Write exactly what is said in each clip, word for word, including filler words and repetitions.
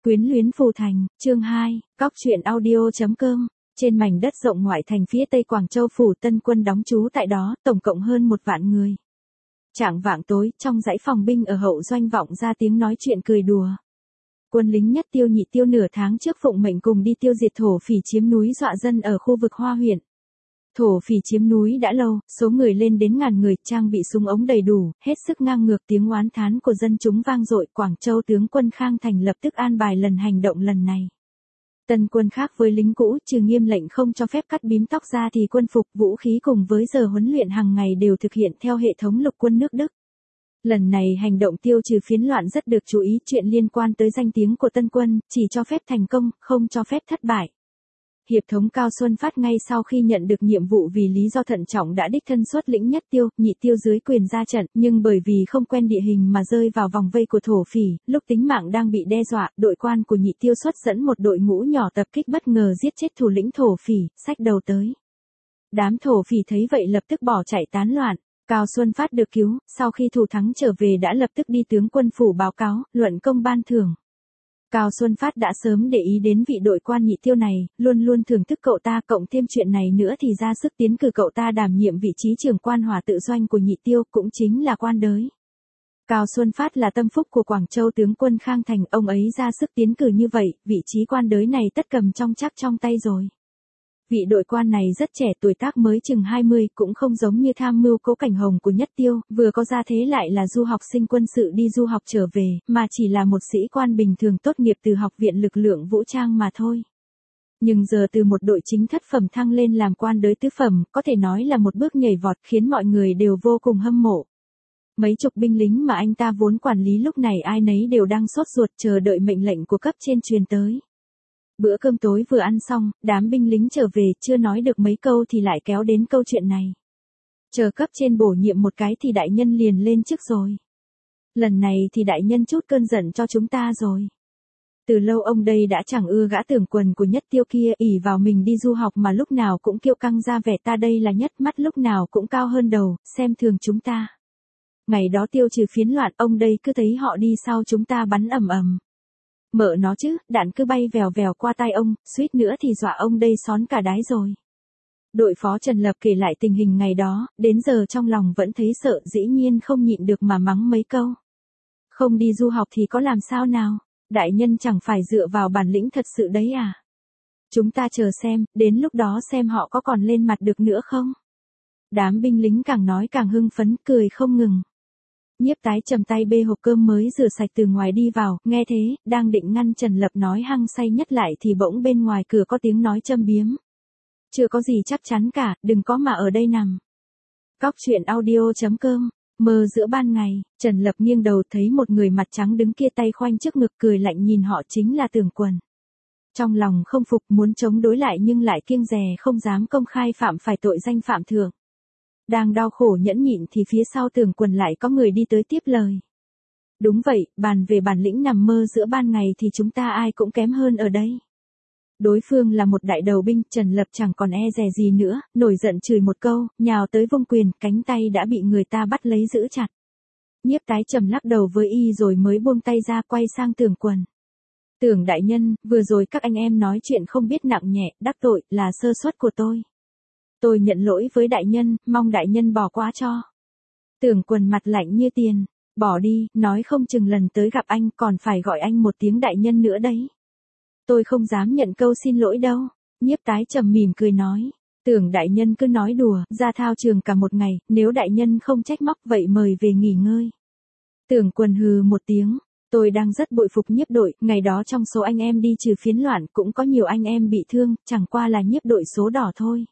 Quyến luyến phù thành, chương hai, cóc truyện audio chấm com. Trên mảnh đất rộng ngoại thành phía tây Quảng Châu phủ Tân Quân đóng trú tại đó, tổng cộng hơn một vạn người. Chạng vạng tối, trong dãy phòng binh ở hậu doanh vọng ra tiếng nói chuyện cười đùa. Quân lính Nhất Tiêu Nhị Tiêu nửa tháng trước phụng mệnh cùng đi tiêu diệt thổ phỉ chiếm núi dọa dân ở khu vực Hoa huyện. Thổ phỉ chiếm núi đã lâu, số người lên đến ngàn người, trang bị súng ống đầy đủ, hết sức ngang ngược, tiếng oán thán của dân chúng vang dội. Quảng Châu tướng quân Khang Thành lập tức an bài lần hành động lần này. Tân Quân khác với lính cũ, trừ nghiêm lệnh không cho phép cắt bím tóc ra thì quân phục, vũ khí cùng với giờ huấn luyện hàng ngày đều thực hiện theo hệ thống lục quân nước Đức. Lần này hành động tiêu trừ phiến loạn rất được chú ý, chuyện liên quan tới danh tiếng của Tân Quân, chỉ cho phép thành công, không cho phép thất bại. Hiệp thống Cao Xuân Phát ngay sau khi nhận được nhiệm vụ vì lý do thận trọng đã đích thân xuất lĩnh Nhất Tiêu, Nhị Tiêu dưới quyền ra trận, nhưng bởi vì không quen địa hình mà rơi vào vòng vây của thổ phỉ, lúc tính mạng đang bị đe dọa, đội quan của Nhị Tiêu xuất dẫn một đội ngũ nhỏ tập kích bất ngờ giết chết thủ lĩnh thổ phỉ, xách đầu tới. Đám thổ phỉ thấy vậy lập tức bỏ chạy tán loạn. Cao Xuân Phát được cứu, sau khi thủ thắng trở về đã lập tức đi tướng quân phủ báo cáo, luận công ban thưởng. Cao Xuân Phát đã sớm để ý đến vị đội quan Nhị Tiêu này, luôn luôn thưởng thức cậu ta, cộng thêm chuyện này nữa thì ra sức tiến cử cậu ta đảm nhiệm vị trí trưởng quan hỏa tự doanh của Nhị Tiêu, cũng chính là quan đới. Cao Xuân Phát là tâm phúc của Quảng Châu tướng quân Khang Thành, ông ấy ra sức tiến cử như vậy, vị trí quan đới này tất cầm trong chắc trong tay rồi. Vị đội quan này rất trẻ, tuổi tác mới chừng hai mươi, cũng không giống như tham mưu Cố Cảnh Hồng của Nhất Tiêu, vừa có gia thế lại là du học sinh quân sự đi du học trở về, mà chỉ là một sĩ quan bình thường tốt nghiệp từ học viện lực lượng vũ trang mà thôi. Nhưng giờ từ một đội chính thất phẩm thăng lên làm quan đới tứ phẩm, có thể nói là một bước nhảy vọt khiến mọi người đều vô cùng hâm mộ. Mấy chục binh lính mà anh ta vốn quản lý lúc này ai nấy đều đang sốt ruột chờ đợi mệnh lệnh của cấp trên truyền tới. Bữa cơm tối vừa ăn xong, đám binh lính trở về, chưa nói được mấy câu thì lại kéo đến câu chuyện này. Chờ cấp trên bổ nhiệm một cái thì đại nhân liền lên chức rồi. Lần này thì đại nhân chút cơn giận cho chúng ta rồi. Từ lâu ông đây đã chẳng ưa gã Tưởng Quần của Nhất Tiêu kia, ỷ vào mình đi du học mà lúc nào cũng kiêu căng ra vẻ ta đây là nhất, mắt lúc nào cũng cao hơn đầu, xem thường chúng ta. Ngày đó tiêu trừ phiến loạn, ông đây cứ thấy họ đi sau chúng ta bắn ầm ầm. Mợ nó chứ, đạn cứ bay vèo vèo qua tai ông, suýt nữa thì dọa ông đây xón cả đái rồi. Đội phó Trần Lập kể lại tình hình ngày đó, đến giờ trong lòng vẫn thấy sợ, dĩ nhiên không nhịn được mà mắng mấy câu. Không đi du học thì có làm sao nào, đại nhân chẳng phải dựa vào bản lĩnh thật sự đấy à. Chúng ta chờ xem, đến lúc đó xem họ có còn lên mặt được nữa không. Đám binh lính càng nói càng hưng phấn, cười không ngừng. Nhiếp Tái Trầm tay bê hộp cơm mới rửa sạch từ ngoài đi vào, nghe thế, đang định ngăn Trần Lập nói hăng say nhất lại thì bỗng bên ngoài cửa có tiếng nói châm biếm. Chưa có gì chắc chắn cả, đừng có mà ở đây nằm. Cóc truyện audio chấm com. Mơ giữa ban ngày, Trần Lập nghiêng đầu thấy một người mặt trắng đứng kia tay khoanh trước ngực cười lạnh nhìn họ, chính là Tưởng Quần. Trong lòng không phục muốn chống đối lại nhưng lại kiêng dè không dám công khai phạm phải tội danh phạm thượng. Đang đau khổ nhẫn nhịn thì phía sau Tưởng Quần lại có người đi tới tiếp lời. Đúng vậy, bàn về bản lĩnh nằm mơ giữa ban ngày thì chúng ta ai cũng kém hơn ở đây. Đối phương là một đại đầu binh, Trần Lập chẳng còn e dè gì nữa, nổi giận chửi một câu, nhào tới vung quyền, cánh tay đã bị người ta bắt lấy giữ chặt. Nhiếp Tái Trầm lắc đầu với y rồi mới buông tay ra quay sang Tưởng Quần. Tưởng đại nhân, vừa rồi các anh em nói chuyện không biết nặng nhẹ, đắc tội, là sơ suất của tôi. Tôi nhận lỗi với đại nhân, mong đại nhân bỏ qua cho. Tưởng Quần mặt lạnh như tiền, bỏ đi, nói không chừng lần tới gặp anh còn phải gọi anh một tiếng đại nhân nữa đấy. Tôi không dám nhận câu xin lỗi đâu. Nhiếp Tái Trầm mỉm cười nói, Tưởng đại nhân cứ nói đùa, ra thao trường cả một ngày, nếu đại nhân không trách móc vậy mời về nghỉ ngơi. Tưởng Quần hừ một tiếng, tôi đang rất bội phục Nhiếp đội, ngày đó trong số anh em đi trừ phiến loạn cũng có nhiều anh em bị thương, chẳng qua là Nhiếp đội số đỏ thôi.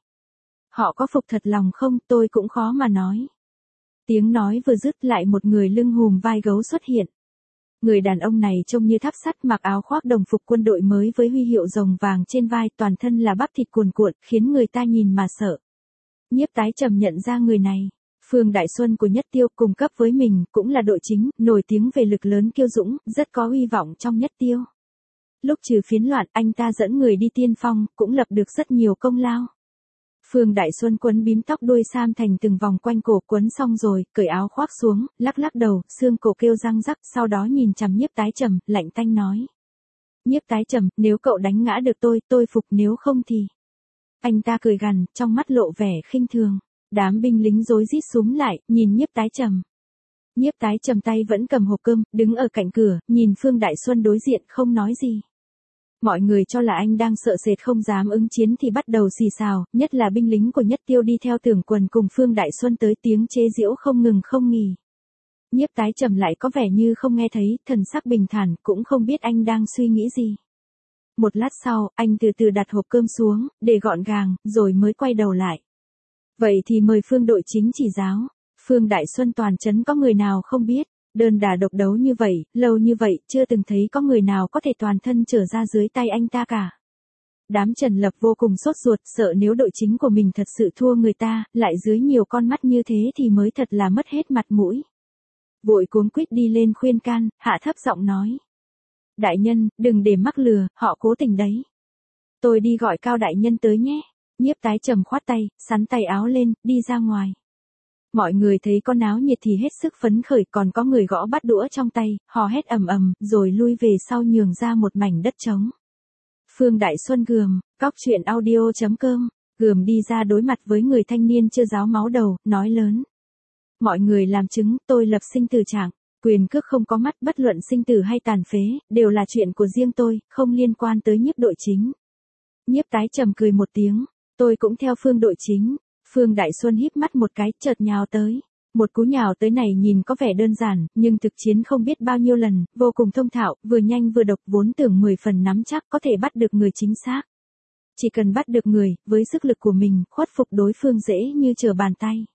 Họ có phục thật lòng không, tôi cũng khó mà nói. Tiếng nói vừa dứt lại một người lưng hùm vai gấu xuất hiện. Người đàn ông này trông như tháp sắt, mặc áo khoác đồng phục quân đội mới với huy hiệu rồng vàng trên vai, toàn thân là bắp thịt cuồn cuộn, khiến người ta nhìn mà sợ. Nhiếp Tái Trầm nhận ra người này, Phương Đại Xuân của Nhất Tiêu, cùng cấp với mình, cũng là đội chính, nổi tiếng về lực lớn kiêu dũng, rất có uy vọng trong Nhất Tiêu. Lúc trừ phiến loạn, anh ta dẫn người đi tiên phong, cũng lập được rất nhiều công lao. Phương Đại Xuân quấn bím tóc đuôi sam thành từng vòng quanh cổ, quấn xong rồi, cởi áo khoác xuống, lắc lắc đầu, xương cổ kêu răng rắc, sau đó nhìn chằm Nhiếp Tái Trầm, lạnh tanh nói. Nhiếp Tái Trầm, nếu cậu đánh ngã được tôi, tôi phục, nếu không thì. Anh ta cười gằn, trong mắt lộ vẻ khinh thường. Đám binh lính rối rít xúm lại, nhìn Nhiếp Tái Trầm. Nhiếp Tái Trầm tay vẫn cầm hộp cơm, đứng ở cạnh cửa, nhìn Phương Đại Xuân đối diện không nói gì. Mọi người cho là anh đang sợ sệt không dám ứng chiến thì bắt đầu xì xào, nhất là binh lính của Nhất Tiêu đi theo Tưởng Quần cùng Phương Đại Xuân tới, tiếng chế giễu không ngừng không nghỉ. Nhiếp Tái Trầm lại có vẻ như không nghe thấy, thần sắc bình thản, cũng không biết anh đang suy nghĩ gì. Một lát sau, anh từ từ đặt hộp cơm xuống, để gọn gàng, rồi mới quay đầu lại. Vậy thì mời Phương đội chính chỉ giáo. Phương Đại Xuân toàn trấn có người nào không biết, đơn đả độc đấu như vậy, lâu như vậy, chưa từng thấy có người nào có thể toàn thân trở ra dưới tay anh ta cả. Đám Trần Lập vô cùng sốt ruột, sợ nếu đội chính của mình thật sự thua người ta, lại dưới nhiều con mắt như thế thì mới thật là mất hết mặt mũi. Vội cuống quýt đi lên khuyên can, hạ thấp giọng nói. Đại nhân, đừng để mắc lừa, họ cố tình đấy. Tôi đi gọi Cao đại nhân tới nhé. Nhiếp Tái Trầm khoát tay, sắn tay áo lên, đi ra ngoài. Mọi người thấy con náo nhiệt thì hết sức phấn khởi, còn có người gõ bát đũa trong tay, hò hét ầm ầm, rồi lui về sau nhường ra một mảnh đất trống. Phương Đại Xuân gườm, cóc truyện audio chấm com, gườm đi ra đối mặt với người thanh niên chưa ráo máu đầu, nói lớn. Mọi người làm chứng, tôi lập sinh tử trạng, quyền cước không có mắt, bất luận sinh tử hay tàn phế, đều là chuyện của riêng tôi, không liên quan tới Nhiếp đội chính. Nhiếp Tái Trầm cười một tiếng, tôi cũng theo Phương đội chính. Phương Đại Xuân híp mắt một cái, chợt nhào tới. Một cú nhào tới này nhìn có vẻ đơn giản, nhưng thực chiến không biết bao nhiêu lần, vô cùng thông thạo, vừa nhanh vừa độc, vốn tưởng mười phần nắm chắc có thể bắt được người chính xác. Chỉ cần bắt được người, với sức lực của mình, khuất phục đối phương dễ như trở bàn tay.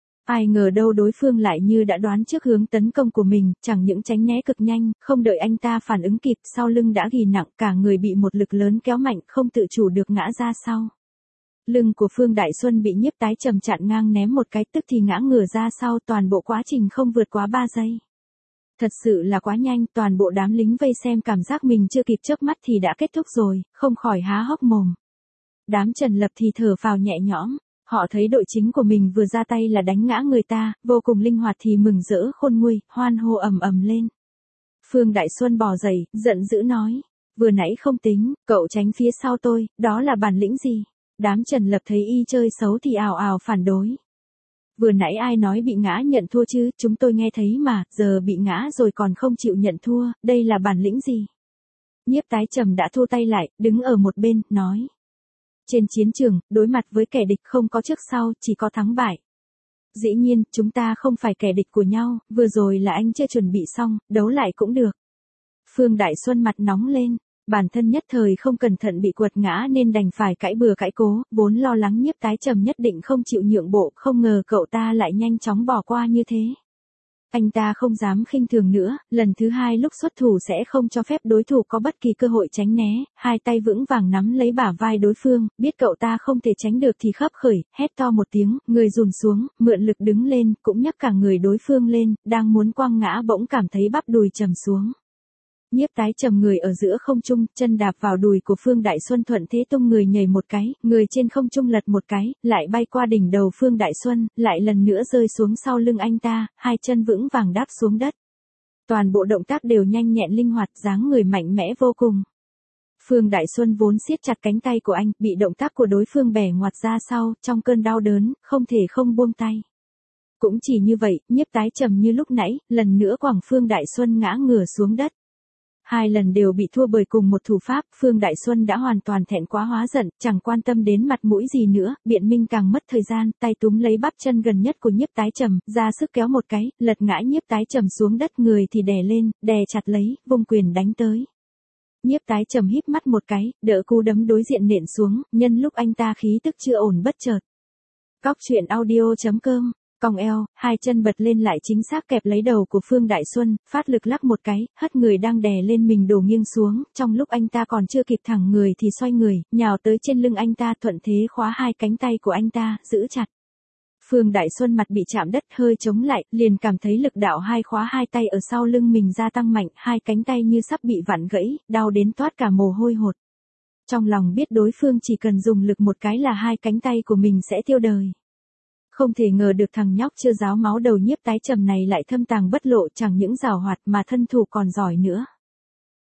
Ai ngờ đâu đối phương lại như đã đoán trước hướng tấn công của mình, chẳng những tránh né cực nhanh, không đợi anh ta phản ứng kịp, sau lưng đã ghì nặng, cả người bị một lực lớn kéo mạnh, không tự chủ được ngã ra sau. Lưng của Phương Đại Xuân bị Nhiếp Tái Trầm chặn ngang ném một cái, tức thì ngã ngửa ra sau, toàn bộ quá trình không vượt quá ba giây. Thật sự là quá nhanh, toàn bộ đám lính vây xem cảm giác mình chưa kịp chớp mắt thì đã kết thúc rồi, không khỏi há hốc mồm. Đám Trần Lập thì thở phào nhẹ nhõm, họ thấy đội chính của mình vừa ra tay là đánh ngã người ta, vô cùng linh hoạt thì mừng rỡ khôn nguôi, hoan hô ầm ầm lên. Phương Đại Xuân bò dậy, giận dữ nói, vừa nãy không tính, cậu tránh phía sau tôi, đó là bản lĩnh gì? Đám Trần Lập thấy y chơi xấu thì ào ào phản đối. Vừa nãy ai nói bị ngã nhận thua chứ, chúng tôi nghe thấy mà, giờ bị ngã rồi còn không chịu nhận thua, đây là bản lĩnh gì? Nhiếp Tái Trầm đã thu tay lại, đứng ở một bên, nói. Trên chiến trường, đối mặt với kẻ địch không có trước sau, chỉ có thắng bại. Dĩ nhiên, chúng ta không phải kẻ địch của nhau, vừa rồi là anh chưa chuẩn bị xong, đấu lại cũng được. Phương Đại Xuân mặt nóng lên. Bản thân nhất thời không cẩn thận bị quật ngã nên đành phải cãi bừa cãi cố, vốn lo lắng Nhiếp Tái Trầm nhất định không chịu nhượng bộ, không ngờ cậu ta lại nhanh chóng bỏ qua như thế. Anh ta không dám khinh thường nữa, lần thứ hai lúc xuất thủ sẽ không cho phép đối thủ có bất kỳ cơ hội tránh né, hai tay vững vàng nắm lấy bả vai đối phương, biết cậu ta không thể tránh được thì khấp khởi, hét to một tiếng, người rùn xuống, mượn lực đứng lên, cũng nhấc cả người đối phương lên, đang muốn quăng ngã bỗng cảm thấy bắp đùi trầm xuống. Nhiếp Tái Trầm người ở giữa không trung, chân đạp vào đùi của Phương Đại Xuân thuận thế tung người nhảy một cái, người trên không trung lật một cái, lại bay qua đỉnh đầu Phương Đại Xuân, lại lần nữa rơi xuống sau lưng anh ta, hai chân vững vàng đáp xuống đất. Toàn bộ động tác đều nhanh nhẹn linh hoạt, dáng người mạnh mẽ vô cùng. Phương Đại Xuân vốn siết chặt cánh tay của anh, bị động tác của đối phương bẻ ngoặt ra sau, trong cơn đau đớn, không thể không buông tay. Cũng chỉ như vậy, Nhiếp Tái Trầm như lúc nãy, lần nữa quẳng Phương Đại Xuân ngã ngửa xuống đất. Hai lần đều bị thua bởi cùng một thủ pháp, Phương Đại Xuân đã hoàn toàn thẹn quá hóa giận, chẳng quan tâm đến mặt mũi gì nữa, biện minh càng mất thời gian, tay túm lấy bắp chân gần nhất của Nhiếp Tái Trầm, ra sức kéo một cái, lật ngã Nhiếp Tái Trầm xuống đất, người thì đè lên, đè chặt lấy, vung quyền đánh tới. Nhiếp Tái Trầm híp mắt một cái, đỡ cú đấm đối diện nện xuống, nhân lúc anh ta khí tức chưa ổn bất chợt. Cóc truyện audio chấm com Cong eo, hai chân bật lên lại chính xác kẹp lấy đầu của Phương Đại Xuân, phát lực lắc một cái, hất người đang đè lên mình đổ nghiêng xuống, trong lúc anh ta còn chưa kịp thẳng người thì xoay người, nhào tới trên lưng anh ta, thuận thế khóa hai cánh tay của anh ta, giữ chặt. Phương Đại Xuân mặt bị chạm đất, hơi chống lại, liền cảm thấy lực đạo hai khóa hai tay ở sau lưng mình gia tăng mạnh, hai cánh tay như sắp bị vặn gãy, đau đến toát cả mồ hôi hột. Trong lòng biết đối phương chỉ cần dùng lực một cái là hai cánh tay của mình sẽ tiêu đời. Không thể ngờ được thằng nhóc chưa ráo máu đầu Nhiếp Tái Trầm này lại thâm tàng bất lộ, chẳng những giàu hoạt mà thân thủ còn giỏi nữa.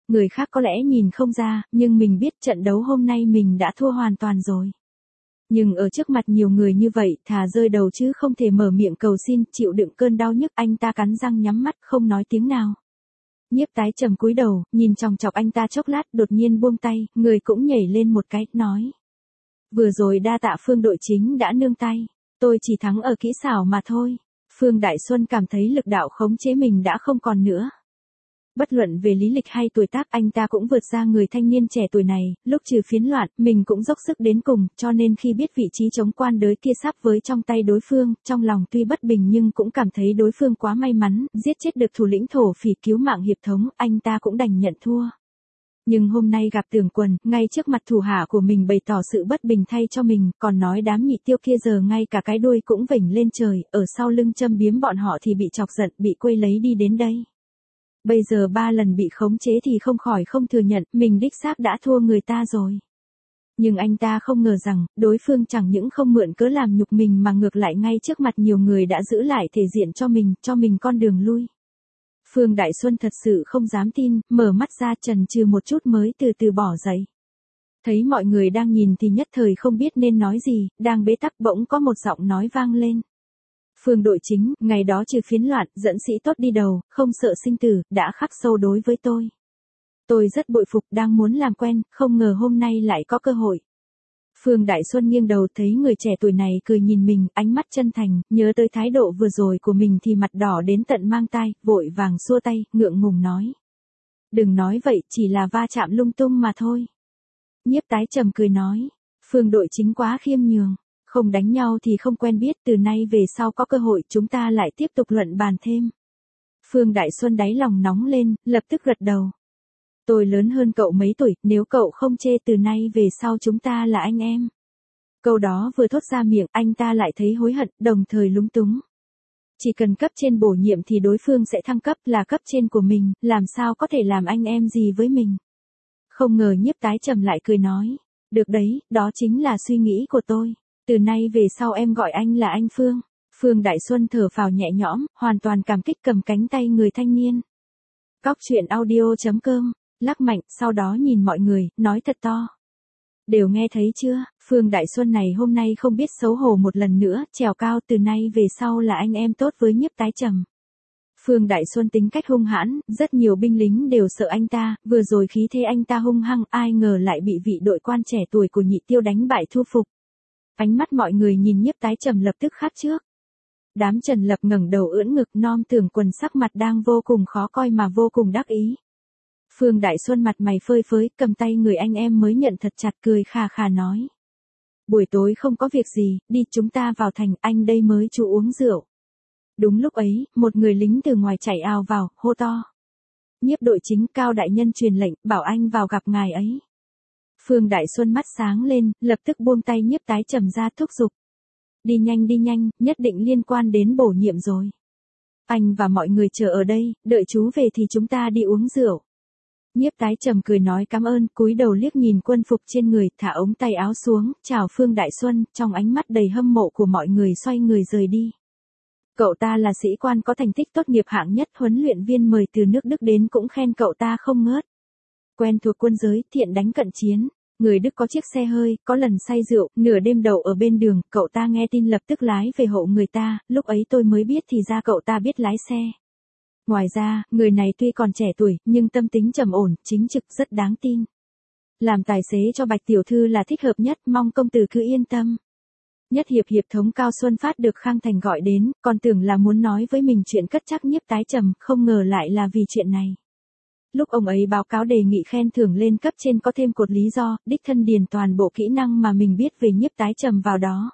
Người khác có lẽ nhìn không ra, nhưng mình biết trận đấu hôm nay mình đã thua hoàn toàn rồi. Nhưng ở trước mặt nhiều người như vậy, thà rơi đầu chứ không thể mở miệng cầu xin, chịu đựng cơn đau nhức. Anh ta cắn răng nhắm mắt, không nói tiếng nào. Nhiếp Tái Trầm cúi đầu, nhìn chòng chọc anh ta chốc lát, đột nhiên buông tay, người cũng nhảy lên một cái, nói. Vừa rồi đa tạ Phương đội chính đã nương tay. Tôi chỉ thắng ở kỹ xảo mà thôi. Phương Đại Xuân cảm thấy lực đạo khống chế mình đã không còn nữa. Bất luận về lý lịch hay tuổi tác, anh ta cũng vượt ra người thanh niên trẻ tuổi này, lúc trừ phiến loạn, mình cũng dốc sức đến cùng, cho nên khi biết vị trí chống quan đới kia sắp với trong tay đối phương, trong lòng tuy bất bình nhưng cũng cảm thấy đối phương quá may mắn, giết chết được thủ lĩnh thổ phỉ cứu mạng hiệp thống, anh ta cũng đành nhận thua. Nhưng hôm nay gặp Tưởng Quần, ngay trước mặt thủ hạ của mình bày tỏ sự bất bình thay cho mình, còn nói đám nhị tiêu kia giờ ngay cả cái đuôi cũng vểnh lên trời, ở sau lưng châm biếm bọn họ thì bị chọc giận, bị quây lấy đi đến đây. Bây giờ ba lần bị khống chế thì không khỏi không thừa nhận, mình đích xác đã thua người ta rồi. Nhưng anh ta không ngờ rằng, đối phương chẳng những không mượn cớ làm nhục mình mà ngược lại ngay trước mặt nhiều người đã giữ lại thể diện cho mình, cho mình con đường lui. Phương Đại Xuân thật sự không dám tin, mở mắt ra chần chừ một chút mới từ từ bỏ dậy. Thấy mọi người đang nhìn thì nhất thời không biết nên nói gì, đang bế tắc bỗng có một giọng nói vang lên. Phương đội chính, ngày đó trừ phiến loạn, dẫn sĩ tốt đi đầu, không sợ sinh tử, đã khắc sâu đối với tôi. Tôi rất bội phục, đang muốn làm quen, không ngờ hôm nay lại có cơ hội. Phương Đại Xuân nghiêng đầu thấy người trẻ tuổi này cười nhìn mình, ánh mắt chân thành, nhớ tới thái độ vừa rồi của mình thì mặt đỏ đến tận mang tai, vội vàng xua tay, ngượng ngùng nói. Đừng nói vậy, chỉ là va chạm lung tung mà thôi. Nhiếp Tái Trầm cười nói, Phương đội chính quá khiêm nhường. Không đánh nhau thì không quen biết, từ nay về sau có cơ hội chúng ta lại tiếp tục luận bàn thêm. Phương Đại Xuân đáy lòng nóng lên, lập tức gật đầu. Tôi lớn hơn cậu mấy tuổi, nếu cậu không chê từ nay về sau chúng ta là anh em. Câu đó vừa thốt ra miệng, anh ta lại thấy hối hận, đồng thời lúng túng. Chỉ cần cấp trên bổ nhiệm thì đối phương sẽ thăng cấp, là cấp trên của mình, làm sao có thể làm anh em gì với mình. Không ngờ Nhiếp Tái Trầm lại cười nói. Được đấy, đó chính là suy nghĩ của tôi. Từ nay về sau em gọi anh là anh Phương. Phương Đại Xuân thở phào nhẹ nhõm, hoàn toàn cảm kích cầm cánh tay người thanh niên. Cóc truyện audio chấm com, lắc mạnh, sau đó nhìn mọi người, nói thật to. Đều nghe thấy chưa, Phương Đại Xuân này hôm nay không biết xấu hổ một lần nữa, trèo cao, từ nay về sau là anh em tốt với Nhiếp Tái Trầm. Phương Đại Xuân tính cách hung hãn, rất nhiều binh lính đều sợ anh ta, vừa rồi khí thế anh ta hung hăng, ai ngờ lại bị vị đội quan trẻ tuổi của nhị tiêu đánh bại thu phục. Ánh mắt mọi người nhìn Nhiếp Tái Trầm lập tức khác trước. Đám Trần Lập ngẩng đầu ưỡn ngực, non Tưởng Quần sắc mặt đang vô cùng khó coi mà vô cùng đắc ý. Phương Đại Xuân mặt mày phơi phới, cầm tay người anh em mới nhận thật chặt, cười khà khà nói. Buổi tối không có việc gì, đi chúng ta vào thành, anh đây mới chú uống rượu. Đúng lúc ấy, một người lính từ ngoài chạy ào vào, hô to. Nhiếp đội chính, Cao đại nhân truyền lệnh, bảo anh vào gặp ngài ấy. Phương Đại Xuân mắt sáng lên, lập tức buông tay Nhiếp Tái Trầm ra thúc giục. Đi nhanh đi nhanh, nhất định liên quan đến bổ nhiệm rồi. Anh và mọi người chờ ở đây, đợi chú về thì chúng ta đi uống rượu. Nhiếp Tái Trầm cười nói cảm ơn, cúi đầu liếc nhìn quân phục trên người, thả ống tay áo xuống, chào Phương Đại Xuân, trong ánh mắt đầy hâm mộ của mọi người xoay người rời đi. Cậu ta là sĩ quan có thành tích tốt nghiệp hạng nhất, huấn luyện viên mời từ nước Đức đến cũng khen cậu ta không ngớt. Quen thuộc quân giới, thiện đánh cận chiến. Người Đức có chiếc xe hơi, có lần say rượu, nửa đêm đậu ở bên đường, cậu ta nghe tin lập tức lái về hộ người ta, lúc ấy tôi mới biết thì ra cậu ta biết lái xe. Ngoài ra, người này tuy còn trẻ tuổi, nhưng tâm tính trầm ổn, chính trực, rất đáng tin. Làm tài xế cho Bạch tiểu thư là thích hợp nhất, mong công tử cứ yên tâm. Nhất hiệp hiệp thống Cao Xuân Phát được Khang Thành gọi đến, còn tưởng là muốn nói với mình chuyện cất chắc Nhiếp Tái Trầm, không ngờ lại là vì chuyện này. Lúc ông ấy báo cáo đề nghị khen thưởng lên cấp trên có thêm cột lý do, đích thân điền toàn bộ kỹ năng mà mình biết về Nhiếp Tái Trầm vào đó.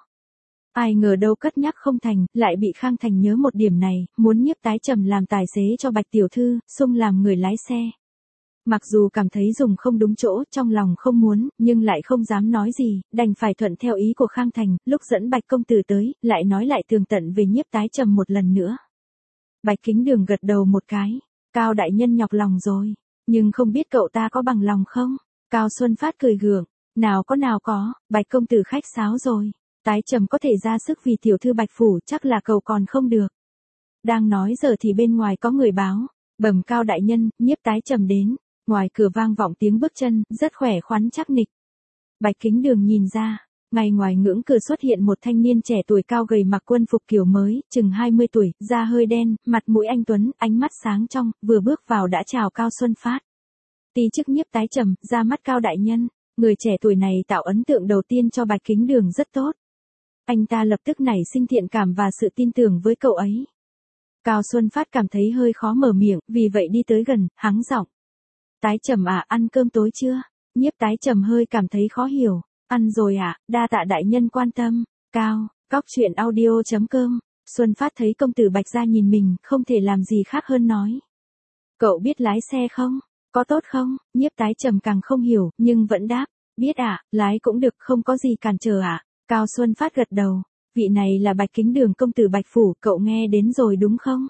Ai ngờ đâu cất nhắc không thành, lại bị Khang Thành nhớ một điểm này, muốn Nhiếp Tái Trầm làm tài xế cho Bạch tiểu thư, xung làm người lái xe. Mặc dù cảm thấy dùng không đúng chỗ, trong lòng không muốn, nhưng lại không dám nói gì, đành phải thuận theo ý của Khang Thành, lúc dẫn Bạch công tử tới, lại nói lại tường tận về Nhiếp Tái Trầm một lần nữa. Bạch Kính Đường gật đầu một cái, Cao đại nhân nhọc lòng rồi, nhưng không biết cậu ta có bằng lòng không? Cao Xuân Phát cười gượng, nào có nào có, Bạch công tử khách sáo rồi, Tái Trầm có thể ra sức vì tiểu thư Bạch phủ, chắc là cậu còn không được. Đang nói giờ thì bên ngoài có người báo, bẩm Cao đại nhân, Nhiếp Tái Trầm đến. Ngoài cửa vang vọng tiếng bước chân, rất khỏe khoắn chắc nịch. Bạch Kính Đường nhìn ra, ngay ngoài ngưỡng cửa xuất hiện một thanh niên trẻ tuổi cao gầy mặc quân phục kiểu mới, chừng hai mươi tuổi, da hơi đen, mặt mũi anh tuấn, ánh mắt sáng trong, vừa bước vào đã chào Cao Xuân Phát. Tí chức Nhiếp Tái Trầm, ra mắt Cao đại nhân, người trẻ tuổi này tạo ấn tượng đầu tiên cho Bạch Kính Đường rất tốt. Anh ta lập tức nảy sinh thiện cảm và sự tin tưởng với cậu ấy. Cao Xuân Phát cảm thấy hơi khó mở miệng, vì vậy đi tới gần, hắng giọng. Tái Trầm à, ăn cơm tối chưa? Nhiếp Tái Trầm hơi cảm thấy khó hiểu. Ăn rồi ạ, à, đa tạ đại nhân quan tâm. Cao, cóc truyện audio chấm com. Xuân Phát thấy công tử Bạch gia nhìn mình, không thể làm gì khác hơn nói. Cậu biết lái xe không? Có tốt không? Nhiếp Tái Trầm càng không hiểu, nhưng vẫn đáp. Biết ạ, à, lái cũng được, không có gì cản trở ạ. À. Cao Xuân Phát gật đầu. Vị này là Bạch Kính Đường công tử Bạch Phủ, cậu nghe đến rồi đúng không?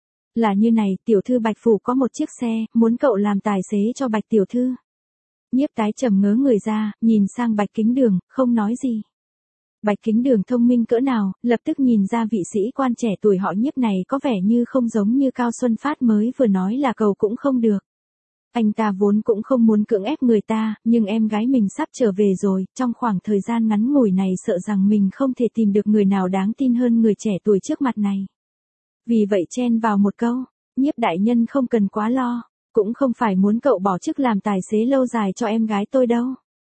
Là như này, tiểu thư Bạch Phủ có một chiếc xe, muốn cậu làm tài xế cho Bạch tiểu thư. Nhiếp Tái Trầm ngớ người ra, nhìn sang Bạch Kính Đường, không nói gì. Bạch Kính Đường thông minh cỡ nào, lập tức nhìn ra vị sĩ quan trẻ tuổi họ Nhiếp này có vẻ như không giống như Cao Xuân Phát mới vừa nói là cầu cũng không được. Anh ta vốn cũng không muốn cưỡng ép người ta, nhưng em gái mình sắp trở về rồi, trong khoảng thời gian ngắn ngủi này sợ rằng mình không thể tìm được người nào đáng tin hơn người trẻ tuổi trước mặt này. Vì vậy chen vào một câu, Nhiếp đại nhân không cần quá lo. Cũng không phải muốn cậu bỏ chức làm tài xế lâu dài cho em gái tôi đâu.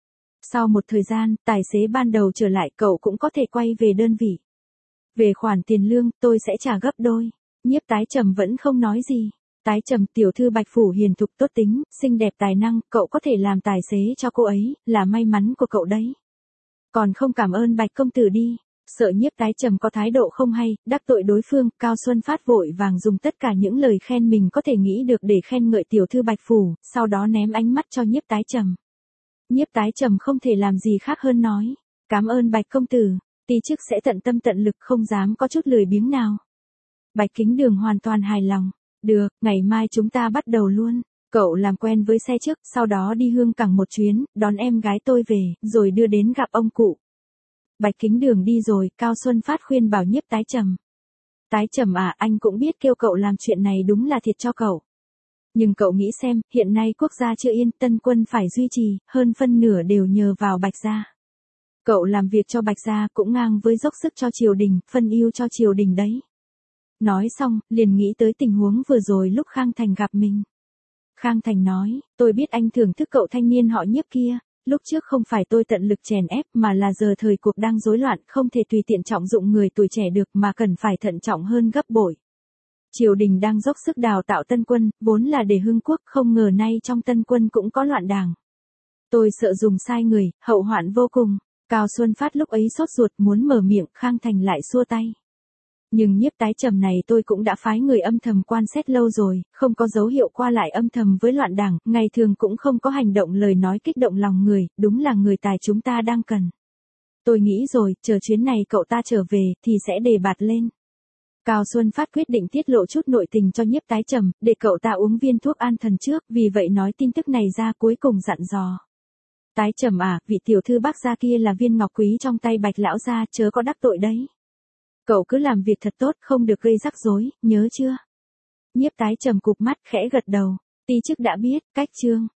Sau một thời gian, tài xế ban đầu trở lại cậu cũng có thể quay về đơn vị. Về khoản tiền lương, tôi sẽ trả gấp đôi. Nhiếp Tái Trầm vẫn không nói gì. Tái Trầm, tiểu thư Bạch Phủ hiền thục tốt tính, xinh đẹp tài năng, cậu có thể làm tài xế cho cô ấy, là may mắn của cậu đấy. Còn không cảm ơn Bạch công tử đi. Sợ Nhiếp Tái Trầm có thái độ không hay, đắc tội đối phương, Cao Xuân Phát vội vàng dùng tất cả những lời khen mình có thể nghĩ được để khen ngợi tiểu thư Bạch Phủ, sau đó ném ánh mắt cho Nhiếp Tái Trầm. Nhiếp Tái Trầm không thể làm gì khác hơn nói, cảm ơn Bạch công tử, tí chức sẽ tận tâm tận lực không dám có chút lười biếng nào. Bạch Kính Đường hoàn toàn hài lòng, được, ngày mai chúng ta bắt đầu luôn, cậu làm quen với xe trước, sau đó đi Hương Cảng một chuyến, đón em gái tôi về, rồi đưa đến gặp ông cụ. Bạch Kính Đường đi rồi, Cao Xuân Phát khuyên bảo Nhiếp Tái Trầm. Tái Trầm à, anh cũng biết kêu cậu làm chuyện này đúng là thiệt cho cậu. Nhưng cậu nghĩ xem, hiện nay quốc gia chưa yên, Tân Quân phải duy trì, hơn phân nửa đều nhờ vào Bạch gia. Cậu làm việc cho Bạch gia cũng ngang với dốc sức cho triều đình, phân ưu cho triều đình đấy. Nói xong, liền nghĩ tới tình huống vừa rồi lúc Khang Thành gặp mình. Khang Thành nói, tôi biết anh thưởng thức cậu thanh niên họ Nhiếp kia. Lúc trước không phải tôi tận lực chèn ép mà là giờ thời cuộc đang rối loạn, không thể tùy tiện trọng dụng người tuổi trẻ được mà cần phải thận trọng hơn gấp bội. Triều đình đang dốc sức đào tạo Tân Quân, vốn là để hưng quốc, không ngờ nay trong Tân Quân cũng có loạn đảng. Tôi sợ dùng sai người, hậu hoạn vô cùng. Cao Xuân Phát lúc ấy sốt ruột muốn mở miệng, Khang Thành lại xua tay. Nhưng Nhiếp Tái Trầm này tôi cũng đã phái người âm thầm quan sát lâu rồi, không có dấu hiệu qua lại âm thầm với loạn đảng, ngày thường cũng không có hành động lời nói kích động lòng người, đúng là người tài chúng ta đang cần. Tôi nghĩ rồi, chờ chuyến này cậu ta trở về, thì sẽ đề bạt lên. Cao Xuân Phát quyết định tiết lộ chút nội tình cho Nhiếp Tái Trầm, để cậu ta uống viên thuốc an thần trước, vì vậy nói tin tức này ra cuối cùng dặn dò. Tái Trầm à, vị tiểu thư Bác gia kia là viên ngọc quý trong tay Bạch lão gia, chớ có đắc tội đấy. Cậu cứ làm việc thật tốt, không được gây rắc rối, nhớ chưa? Nhiếp Tái Trầm cụp mắt, khẽ gật đầu. Tí chức đã biết, cách chương.